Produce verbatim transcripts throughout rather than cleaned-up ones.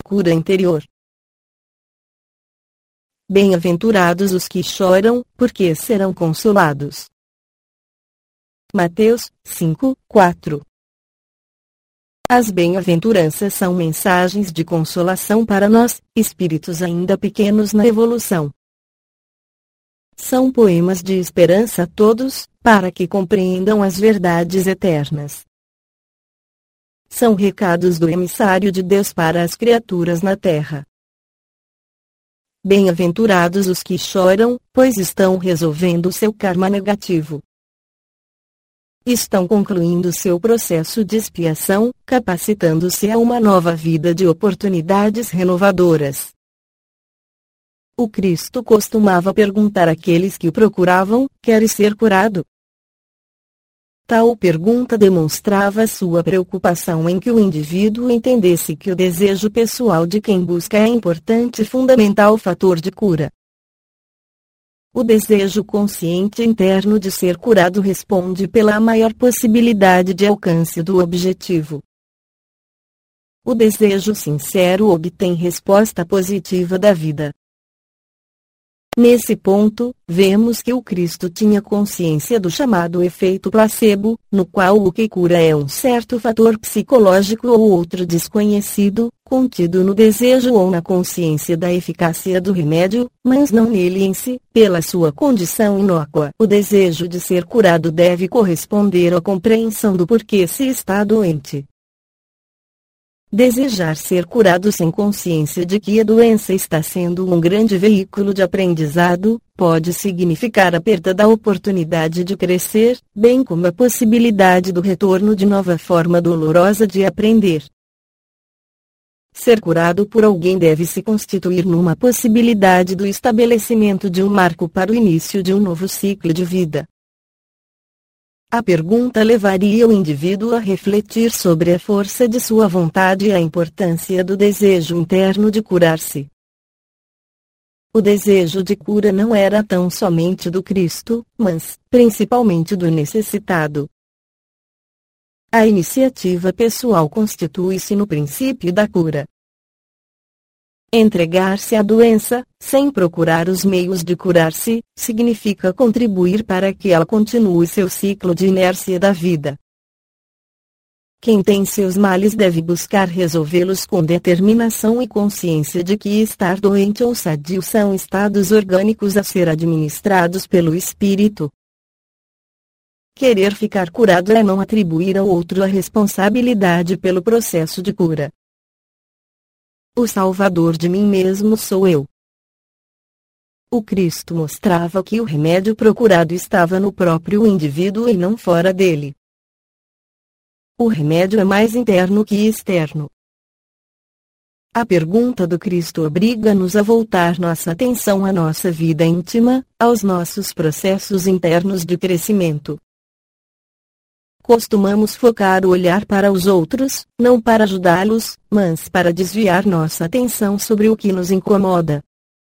cura interior. Bem-aventurados os que choram, porque serão consolados. Mateus cinco, quatro. As bem-aventuranças são mensagens de consolação para nós, espíritos ainda pequenos na evolução. São poemas de esperança a todos, para que compreendam as verdades eternas. São recados do emissário de Deus para as criaturas na terra. Bem-aventurados os que choram, pois estão resolvendo seu karma negativo. Estão concluindo seu processo de expiação, capacitando-se a uma nova vida de oportunidades renovadoras. O Cristo costumava perguntar àqueles que o procuravam: queres ser curado? Tal pergunta demonstrava sua preocupação em que o indivíduo entendesse que o desejo pessoal de quem busca é importante e fundamental fator de cura. O desejo consciente interno de ser curado responde pela maior possibilidade de alcance do objetivo. O desejo sincero obtém resposta positiva da vida. Nesse ponto, vemos que o Cristo tinha consciência do chamado efeito placebo, no qual o que cura é um certo fator psicológico ou outro desconhecido, contido no desejo ou na consciência da eficácia do remédio, mas não nele em si. Pela sua condição inócua, o desejo de ser curado deve corresponder à compreensão do porquê se está doente. Desejar ser curado sem consciência de que a doença está sendo um grande veículo de aprendizado, pode significar a perda da oportunidade de crescer, bem como a possibilidade do retorno de nova forma dolorosa de aprender. Ser curado por alguém deve se constituir numa possibilidade do estabelecimento de um marco para o início de um novo ciclo de vida. A pergunta levaria o indivíduo a refletir sobre a força de sua vontade e a importância do desejo interno de curar-se. O desejo de cura não era tão somente do Cristo, mas, principalmente do necessitado. A iniciativa pessoal constitui-se no princípio da cura. Entregar-se à doença, sem procurar os meios de curar-se, significa contribuir para que ela continue seu ciclo de inércia da vida. Quem tem seus males deve buscar resolvê-los com determinação e consciência de que estar doente ou sadio são estados orgânicos a ser administrados pelo espírito. Querer ficar curado é não atribuir ao outro a responsabilidade pelo processo de cura. O Salvador de mim mesmo sou eu. O Cristo mostrava que o remédio procurado estava no próprio indivíduo e não fora dele. O remédio é mais interno que externo. A pergunta do Cristo obriga-nos a voltar nossa atenção à nossa vida íntima, aos nossos processos internos de crescimento. Costumamos focar o olhar para os outros, não para ajudá-los, mas para desviar nossa atenção sobre o que nos incomoda.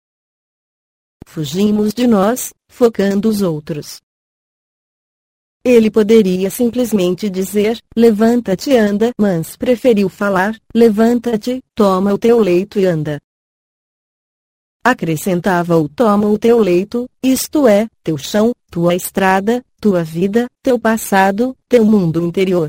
Fugimos de nós, focando os outros. Ele poderia simplesmente dizer: levanta-te e anda, mas preferiu falar: levanta-te, toma o teu leito e anda. Acrescentava o toma o teu leito, isto é, teu chão, tua estrada, tua vida, teu passado, teu mundo interior.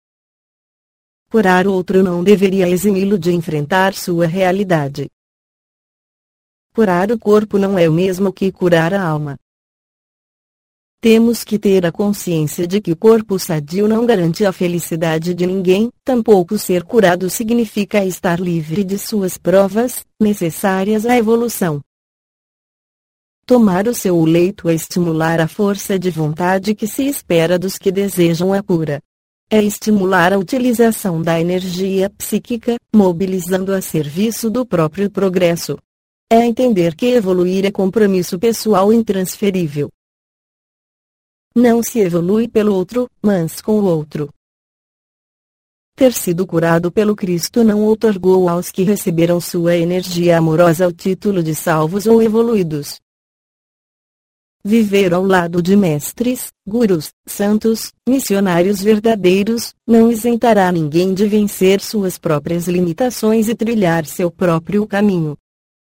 Curar outro não deveria eximi-lo de enfrentar sua realidade. Curar o corpo não é o mesmo que curar a alma. Temos que ter a consciência de que o corpo sadio não garante a felicidade de ninguém, tampouco ser curado significa estar livre de suas provas, necessárias à evolução. Tomar o seu leito é estimular a força de vontade que se espera dos que desejam a cura. É estimular a utilização da energia psíquica, mobilizando a serviço do próprio progresso. É entender que evoluir é compromisso pessoal intransferível. Não se evolui pelo outro, mas com o outro. Ter sido curado pelo Cristo não outorgou aos que receberam sua energia amorosa o título de salvos ou evoluídos. viver ao lado de mestres, gurus, santos, missionários verdadeiros, não isentará ninguém de vencer suas próprias limitações e trilhar seu próprio caminho.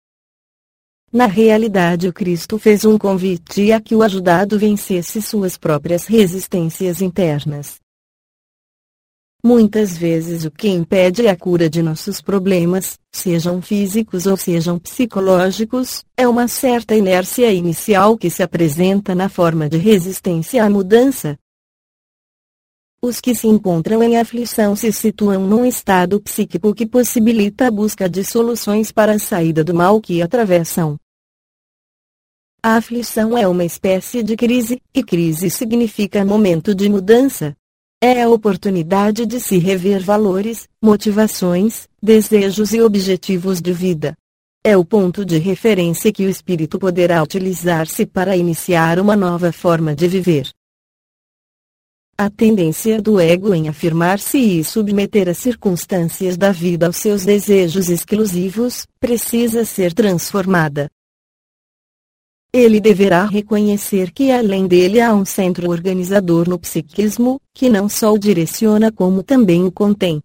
Na realidade, o Cristo fez um convite a que o ajudado vencesse suas próprias resistências internas. Muitas vezes o que impede a cura de nossos problemas, sejam físicos ou sejam psicológicos, é uma certa inércia inicial que se apresenta na forma de resistência à mudança. Os que se encontram em aflição se situam num estado psíquico que possibilita a busca de soluções para a saída do mal que atravessam. A aflição é uma espécie de crise, e crise significa momento de mudança. É a oportunidade de se rever valores, motivações, desejos e objetivos de vida. É o ponto de referência que o espírito poderá utilizar-se para iniciar uma nova forma de viver. A tendência do ego em afirmar-se e submeter as circunstâncias da vida aos seus desejos exclusivos, precisa ser transformada. Ele deverá reconhecer que além dele há um centro organizador no psiquismo, que não só o direciona como também o contém.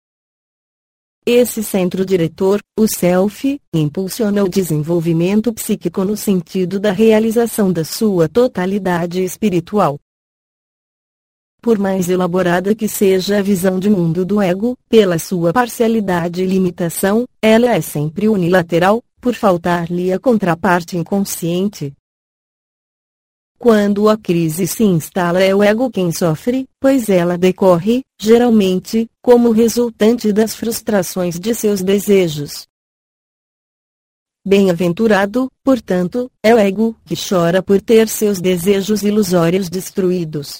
Esse centro diretor, o Self, impulsiona o desenvolvimento psíquico no sentido da realização da sua totalidade espiritual. Por mais elaborada que seja a visão de mundo do ego, pela sua parcialidade e limitação, ela é sempre unilateral, por faltar-lhe a contraparte inconsciente. Quando a crise se instala é o ego quem sofre, pois ela decorre, geralmente, como resultante das frustrações de seus desejos. Bem-aventurado, portanto, é o ego que chora por ter seus desejos ilusórios destruídos.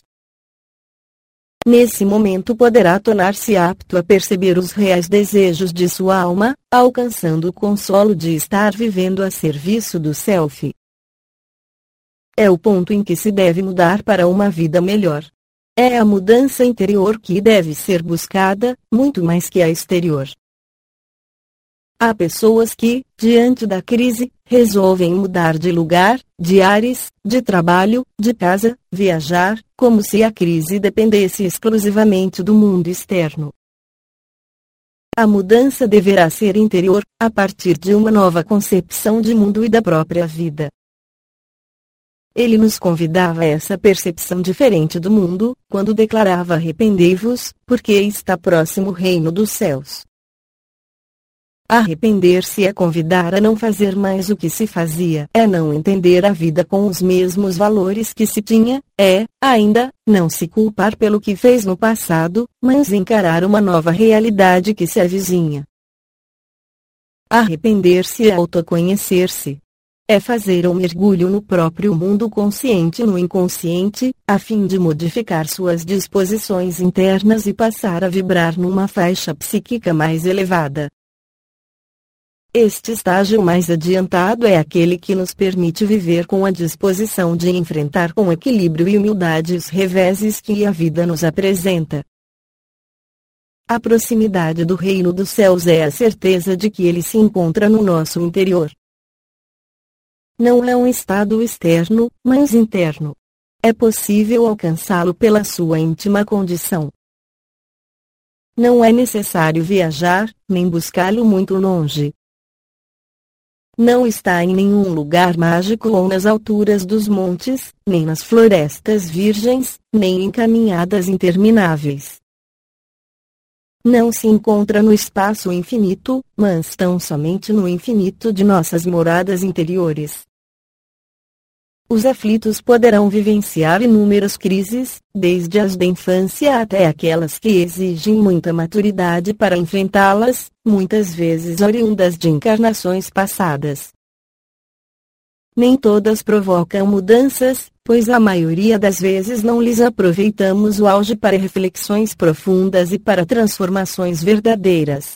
Nesse momento poderá tornar-se apto a perceber os reais desejos de sua alma, alcançando o consolo de estar vivendo a serviço do Self. É o ponto em que se deve mudar para uma vida melhor. É a mudança interior que deve ser buscada, muito mais que a exterior. Há pessoas que, diante da crise, resolvem mudar de lugar, de ares, de trabalho, de casa, viajar, como se a crise dependesse exclusivamente do mundo externo. A mudança deverá ser interior, a partir de uma nova concepção de mundo e da própria vida. Ele nos convidava a essa percepção diferente do mundo, quando declarava: arrependei-vos, porque está próximo o reino dos céus. Arrepender-se é convidar a não fazer mais o que se fazia, é não entender a vida com os mesmos valores que se tinha, é, ainda, não se culpar pelo que fez no passado, mas encarar uma nova realidade que se avizinha. Arrepender-se é autoconhecer-se. É fazer um mergulho no próprio mundo consciente e no inconsciente, a fim de modificar suas disposições internas e passar a vibrar numa faixa psíquica mais elevada. Este estágio mais adiantado é aquele que nos permite viver com a disposição de enfrentar com equilíbrio e humildade os reveses que a vida nos apresenta. A proximidade do reino dos céus é a certeza de que ele se encontra no nosso interior. Não é um estado externo, mas interno. É possível alcançá-lo pela sua íntima condição. Não é necessário viajar, nem buscá-lo muito longe. Não está em nenhum lugar mágico ou nas alturas dos montes, nem nas florestas virgens, nem em caminhadas intermináveis. Não se encontra no espaço infinito, mas tão somente no infinito de nossas moradas interiores. Os aflitos poderão vivenciar inúmeras crises, desde as da infância até aquelas que exigem muita maturidade para enfrentá-las, muitas vezes oriundas de encarnações passadas. Nem todas provocam mudanças, pois a maioria das vezes não lhes aproveitamos o auge para reflexões profundas e para transformações verdadeiras.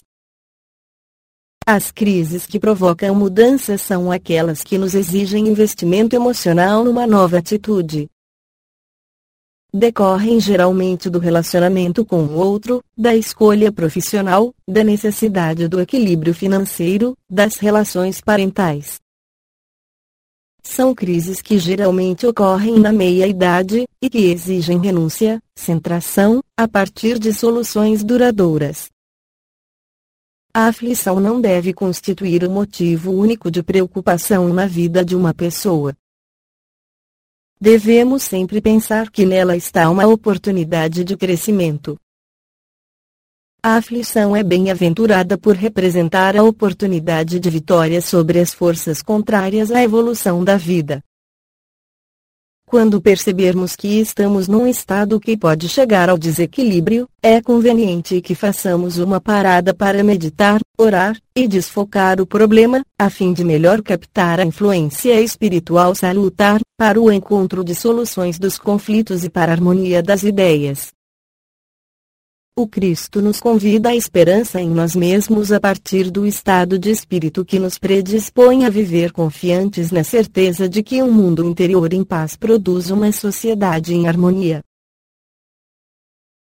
As crises que provocam mudanças são aquelas que nos exigem investimento emocional numa nova atitude. Decorrem geralmente do relacionamento com o outro, da escolha profissional, da necessidade do equilíbrio financeiro, das relações parentais. são crises que geralmente ocorrem na meia-idade, e que exigem renúncia, centração, a partir de soluções duradouras. A aflição não deve constituir o motivo único de preocupação na vida de uma pessoa. Devemos sempre pensar que nela está uma oportunidade de crescimento. A aflição é bem-aventurada por representar a oportunidade de vitória sobre as forças contrárias à evolução da vida. Quando percebermos que estamos num estado que pode chegar ao desequilíbrio, é conveniente que façamos uma parada para meditar, orar, e desfocar o problema, a fim de melhor captar a influência espiritual salutar, para o encontro de soluções dos conflitos e para a harmonia das ideias. O Cristo nos convida à esperança em nós mesmos a partir do estado de espírito que nos predispõe a viver confiantes na certeza de que um mundo interior em paz produz uma sociedade em harmonia.